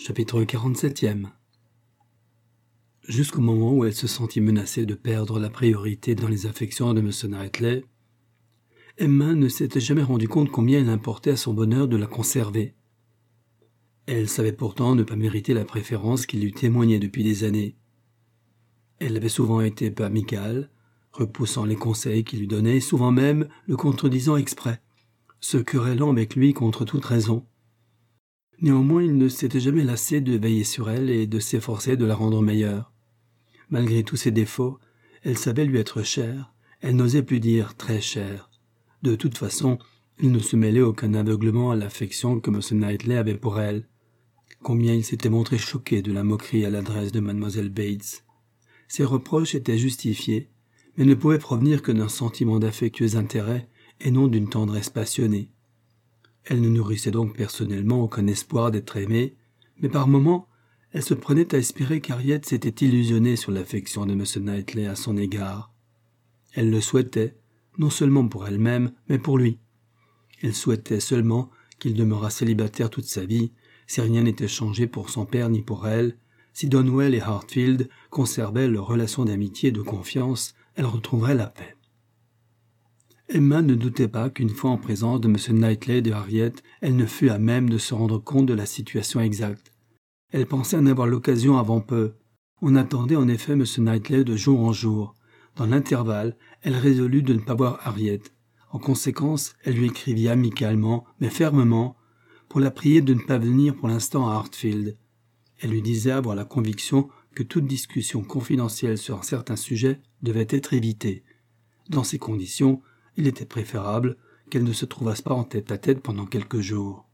Chapitre 47. Jusqu'au moment où elle se sentit menacée de perdre la priorité dans les affections de M. Knightley, Emma ne s'était jamais rendu compte combien il importait à son bonheur de la conserver. Elle savait pourtant ne pas mériter la préférence qu'il lui témoignait depuis des années. Elle avait souvent été peu amicale, repoussant les conseils qu'il lui donnait, souvent même le contredisant exprès, se querellant avec lui contre toute raison. Néanmoins, il ne s'était jamais lassé de veiller sur elle et de s'efforcer de la rendre meilleure. Malgré tous ses défauts, elle savait lui être chère, elle n'osait plus dire très chère. De toute façon, il ne se mêlait aucun aveuglement à l'affection que M. Knightley avait pour elle. Combien il s'était montré choqué de la moquerie à l'adresse de Mlle Bates. Ses reproches étaient justifiés, mais ne pouvaient provenir que d'un sentiment d'affectueux intérêt et non d'une tendresse passionnée. Elle ne nourrissait donc personnellement aucun espoir d'être aimée, mais par moments, elle se prenait à espérer qu'Harriet s'était illusionnée sur l'affection de M. Knightley à son égard. Elle le souhaitait, non seulement pour elle-même, mais pour lui. Elle souhaitait seulement qu'il demeurât célibataire toute sa vie, si rien n'était changé pour son père ni pour elle, si Donwell et Hartfield conservaient leur relation d'amitié et de confiance, elle retrouverait la paix. Emma ne doutait pas qu'une fois en présence de M. Knightley et de Harriet, elle ne fût à même de se rendre compte de la situation exacte. Elle pensait en avoir l'occasion avant peu. On attendait en effet M. Knightley de jour en jour. Dans l'intervalle, elle résolut de ne pas voir Harriet. En conséquence, elle lui écrivit amicalement, mais fermement, pour la prier de ne pas venir pour l'instant à Hartfield. Elle lui disait avoir la conviction que toute discussion confidentielle sur un certain sujet devait être évitée. Dans ces conditions, il était préférable qu'elle ne se trouvasse pas en tête-à-tête pendant quelques jours.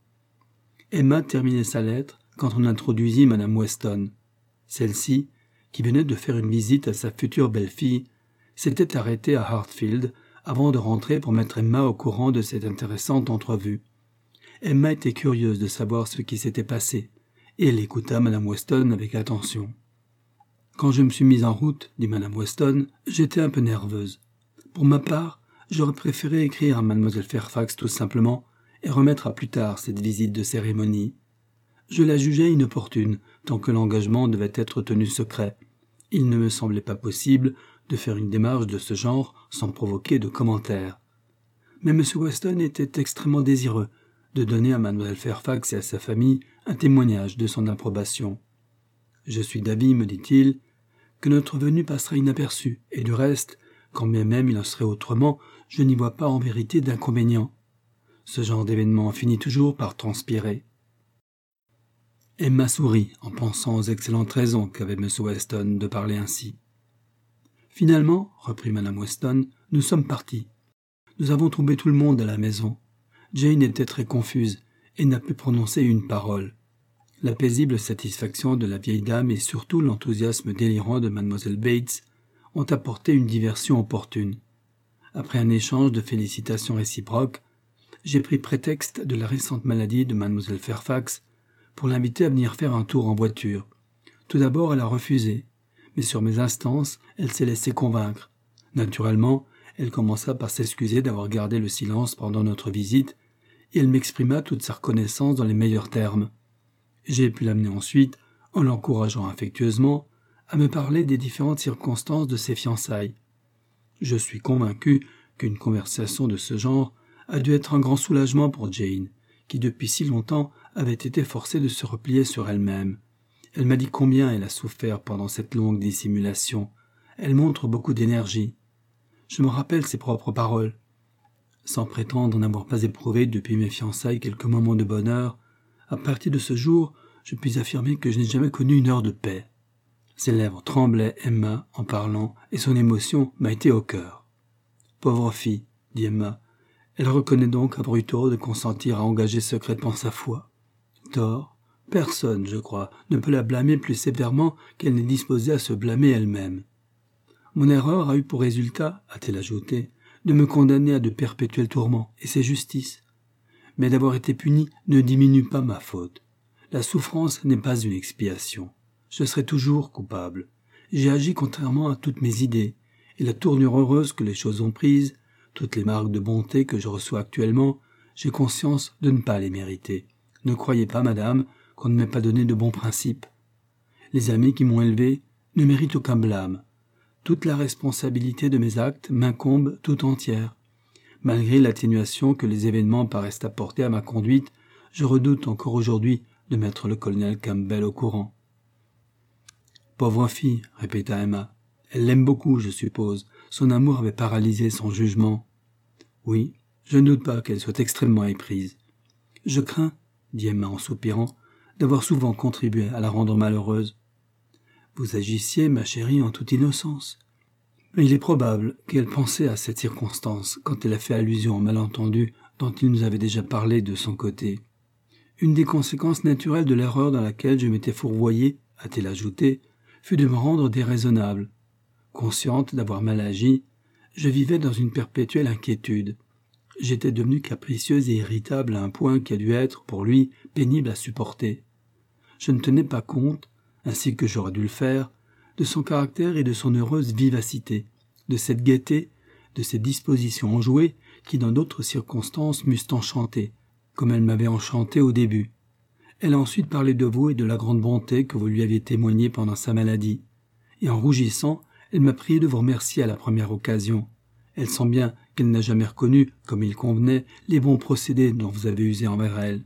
Emma terminait sa lettre quand on introduisit Madame Weston. Celle-ci, qui venait de faire une visite à sa future belle-fille, s'était arrêtée à Hartfield avant de rentrer pour mettre Emma au courant de cette intéressante entrevue. Emma était curieuse de savoir ce qui s'était passé, et elle écouta Madame Weston avec attention. « Quand je me suis mise en route, dit Madame Weston, j'étais un peu nerveuse. Pour ma part, j'aurais préféré écrire à Mlle Fairfax tout simplement et remettre à plus tard cette visite de cérémonie. Je la jugeais inopportune, tant que l'engagement devait être tenu secret. Il ne me semblait pas possible de faire une démarche de ce genre sans provoquer de commentaires. Mais M. Weston était extrêmement désireux de donner à Mlle Fairfax et à sa famille un témoignage de son approbation. Je suis d'avis, me dit-il, que notre venue passera inaperçue, et du reste, quand bien même il en serait autrement, je n'y vois pas en vérité d'inconvénient. Ce genre d'événement finit toujours par transpirer. Emma sourit en pensant aux excellentes raisons qu'avait M. Weston de parler ainsi. Finalement, reprit Mme Weston, nous sommes partis. Nous avons trouvé tout le monde à la maison. Jane était très confuse et n'a pu prononcer une parole. La paisible satisfaction de la vieille dame et surtout l'enthousiasme délirant de Mlle Bates ont apporté une diversion opportune. Après un échange de félicitations réciproques, j'ai pris prétexte de la récente maladie de Mlle Fairfax pour l'inviter à venir faire un tour en voiture. Tout d'abord, elle a refusé, mais sur mes instances, elle s'est laissée convaincre. Naturellement, elle commença par s'excuser d'avoir gardé le silence pendant notre visite, et elle m'exprima toute sa reconnaissance dans les meilleurs termes. J'ai pu l'amener ensuite, en l'encourageant affectueusement, à me parler des différentes circonstances de ses fiançailles. Je suis convaincu qu'une conversation de ce genre a dû être un grand soulagement pour Jane, qui depuis si longtemps avait été forcée de se replier sur elle-même. Elle m'a dit combien elle a souffert pendant cette longue dissimulation. Elle montre beaucoup d'énergie. Je me rappelle ses propres paroles. Sans prétendre n'avoir pas éprouvé depuis mes fiançailles quelques moments de bonheur, à partir de ce jour, je puis affirmer que je n'ai jamais connu une heure de paix. Ses lèvres tremblaient, Emma, en parlant, et son émotion m'a été au cœur. « Pauvre fille, dit Emma, elle reconnaît donc à brut tort de consentir à engager secrètement sa foi. Tort, personne, je crois, ne peut la blâmer plus sévèrement qu'elle n'est disposée à se blâmer elle-même. Mon erreur a eu pour résultat, a-t-elle ajouté, de me condamner à de perpétuels tourments, et c'est justice. Mais d'avoir été punie ne diminue pas ma faute. La souffrance n'est pas une expiation. Je serai toujours coupable. J'ai agi contrairement à toutes mes idées, et la tournure heureuse que les choses ont prise, toutes les marques de bonté que je reçois actuellement, j'ai conscience de ne pas les mériter. Ne croyez pas, madame, qu'on ne m'ait pas donné de bons principes. Les amis qui m'ont élevé ne méritent aucun blâme. Toute la responsabilité de mes actes m'incombe tout entière. Malgré l'atténuation que les événements paraissent apporter à ma conduite, je redoute encore aujourd'hui de mettre le colonel Campbell au courant. « Pauvre fille, » répéta Emma. « Elle l'aime beaucoup, je suppose. Son amour avait paralysé son jugement. »« Oui, je ne doute pas qu'elle soit extrêmement éprise. »« Je crains, » dit Emma en soupirant, « d'avoir souvent contribué à la rendre malheureuse. »« Vous agissiez, ma chérie, en toute innocence. » Mais il est probable qu'elle pensait à cette circonstance quand elle a fait allusion au malentendu dont il nous avait déjà parlé de son côté. Une des conséquences naturelles de l'erreur dans laquelle je m'étais fourvoyé, a-t-elle ajouté, fut de me rendre déraisonnable. Consciente d'avoir mal agi, je vivais dans une perpétuelle inquiétude. J'étais devenue capricieuse et irritable à un point qui a dû être, pour lui, pénible à supporter. Je ne tenais pas compte, ainsi que j'aurais dû le faire, de son caractère et de son heureuse vivacité, de cette gaieté, de ces dispositions enjouées qui, dans d'autres circonstances, m'eussent enchanté, comme elle m'avait enchanté au début. Elle a ensuite parlé de vous et de la grande bonté que vous lui aviez témoignée pendant sa maladie. Et en rougissant, elle m'a prié de vous remercier à la première occasion. Elle sent bien qu'elle n'a jamais reconnu, comme il convenait, les bons procédés dont vous avez usé envers elle.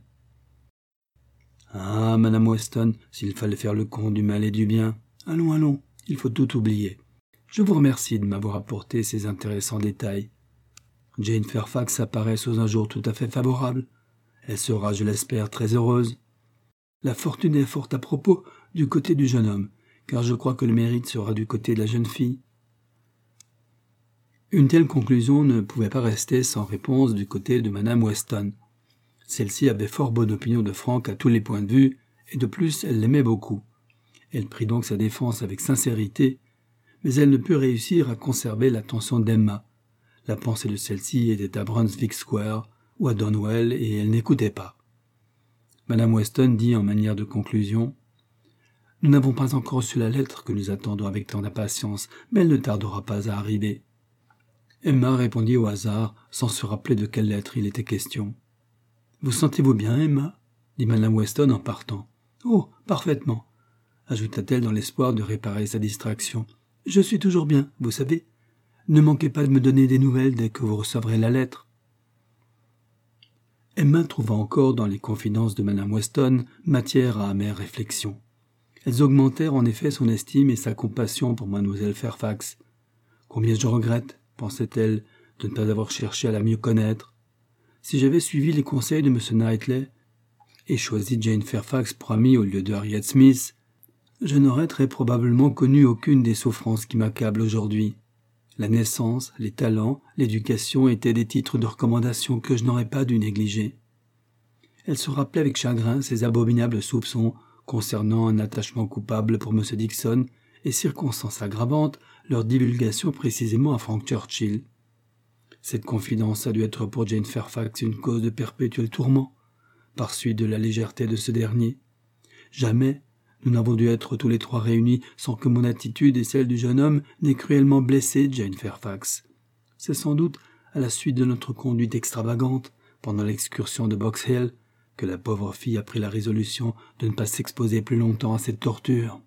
Ah, Madame Weston, s'il fallait faire le compte du mal et du bien. Allons, allons, il faut tout oublier. Je vous remercie de m'avoir apporté ces intéressants détails. Jane Fairfax apparaît sous un jour tout à fait favorable. Elle sera, je l'espère, très heureuse. La fortune est fort à propos du côté du jeune homme, car je crois que le mérite sera du côté de la jeune fille. Une telle conclusion ne pouvait pas rester sans réponse du côté de Madame Weston. Celle-ci avait fort bonne opinion de Frank à tous les points de vue, et de plus elle l'aimait beaucoup. Elle prit donc sa défense avec sincérité, mais elle ne put réussir à conserver l'attention d'Emma. La pensée de celle-ci était à Brunswick Square ou à Donwell, et elle n'écoutait pas. Madame Weston dit en manière de conclusion « Nous n'avons pas encore reçu la lettre que nous attendons avec tant d'impatience, mais elle ne tardera pas à arriver. » Emma répondit au hasard, sans se rappeler de quelle lettre il était question. « Vous sentez-vous bien, Emma ?» dit Madame Weston en partant. « Oh, parfaitement !» ajouta-t-elle dans l'espoir de réparer sa distraction. « Je suis toujours bien, vous savez. Ne manquez pas de me donner des nouvelles dès que vous recevrez la lettre. » Emma trouva encore dans les confidences de Madame Weston matière à amère réflexion. Elles augmentèrent en effet son estime et sa compassion pour Mademoiselle Fairfax. « Combien je regrette, pensait-elle, de ne pas avoir cherché à la mieux connaître. Si j'avais suivi les conseils de M. Knightley et choisi Jane Fairfax pour amie au lieu de Harriet Smith, je n'aurais très probablement connu aucune des souffrances qui m'accablent aujourd'hui. La naissance, les talents, l'éducation étaient des titres de recommandation que je n'aurais pas dû négliger. » Elle se rappelait avec chagrin ses abominables soupçons concernant un attachement coupable pour M. Dixon et, circonstance aggravante, leur divulgation précisément à Frank Churchill. Cette confidence a dû être pour Jane Fairfax une cause de perpétuel tourment, par suite de la légèreté de ce dernier. Jamais nous n'avons dû être tous les trois réunis sans que mon attitude et celle du jeune homme n'aient cruellement blessé Jane Fairfax. C'est sans doute à la suite de notre conduite extravagante pendant l'excursion de Box Hill que la pauvre fille a pris la résolution de ne pas s'exposer plus longtemps à cette torture.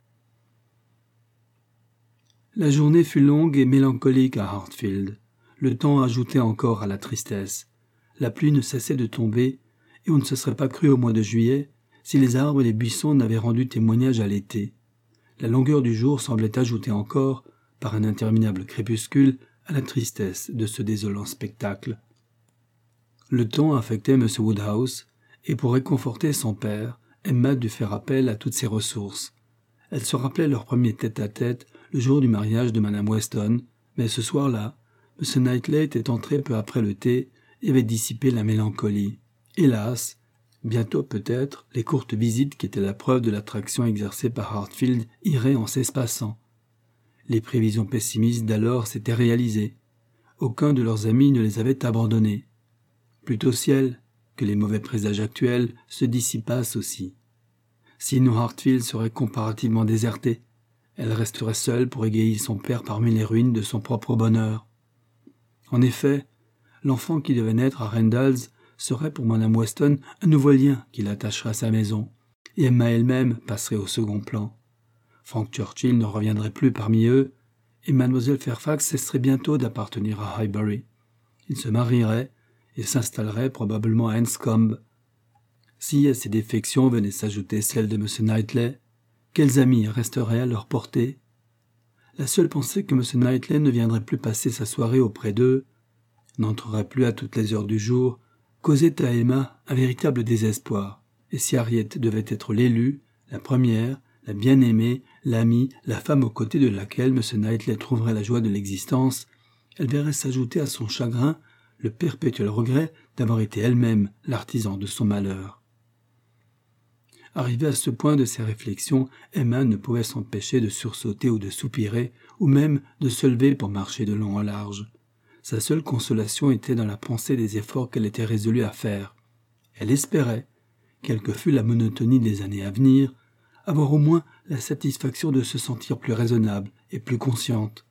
La journée fut longue et mélancolique à Hartfield. Le temps ajoutait encore à la tristesse. La pluie ne cessait de tomber, et on ne se serait pas cru au mois de juillet si les arbres et les buissons n'avaient rendu témoignage à l'été. La longueur du jour semblait ajouter encore, par un interminable crépuscule, à la tristesse de ce désolant spectacle. Le temps affectait M. Woodhouse, et pour réconforter son père, Emma dut faire appel à toutes ses ressources. Elle se rappelait leur premier tête-à-tête le jour du mariage de Madame Weston, mais ce soir-là, M. Knightley était entré peu après le thé et avait dissipé la mélancolie. Hélas, bientôt peut-être, les courtes visites qui étaient la preuve de l'attraction exercée par Hartfield iraient en s'espaçant. Les prévisions pessimistes d'alors s'étaient réalisées. Aucun de leurs amis ne les avait abandonnés. Plût au ciel que les mauvais présages actuels se dissipassent aussi. Sinon Hartfield serait comparativement déserté. Elle resterait seule pour égayer son père parmi les ruines de son propre bonheur. En effet, l'enfant qui devait naître à Randalls serait pour Madame Weston un nouveau lien qui l'attacherait à sa maison. et Emma elle-même passerait au second plan. Frank Churchill ne reviendrait plus parmi eux, et Mademoiselle Fairfax cesserait bientôt d'appartenir à Highbury. Ils se marieraient et s'installeraient probablement à Enscombe. Si à ces défections venait s'ajouter celle de M. Knightley, quels amis resteraient à leur portée? La seule pensée que M. Knightley ne viendrait plus passer sa soirée auprès d'eux, n'entrerait plus à toutes les heures du jour, causait à Emma un véritable désespoir. Et si Harriet devait être l'élue, la première, la bien-aimée, l'amie, la femme aux côtés de laquelle M. Knightley trouverait la joie de l'existence, elle verrait s'ajouter à son chagrin le perpétuel regret d'avoir été elle-même l'artisan de son malheur. Arrivée à ce point de ses réflexions, Emma ne pouvait s'empêcher de sursauter ou de soupirer, ou même de se lever pour marcher de long en large. Sa seule consolation était dans la pensée des efforts qu'elle était résolue à faire. Elle espérait, quelle que fût la monotonie des années à venir, avoir au moins la satisfaction de se sentir plus raisonnable et plus consciente.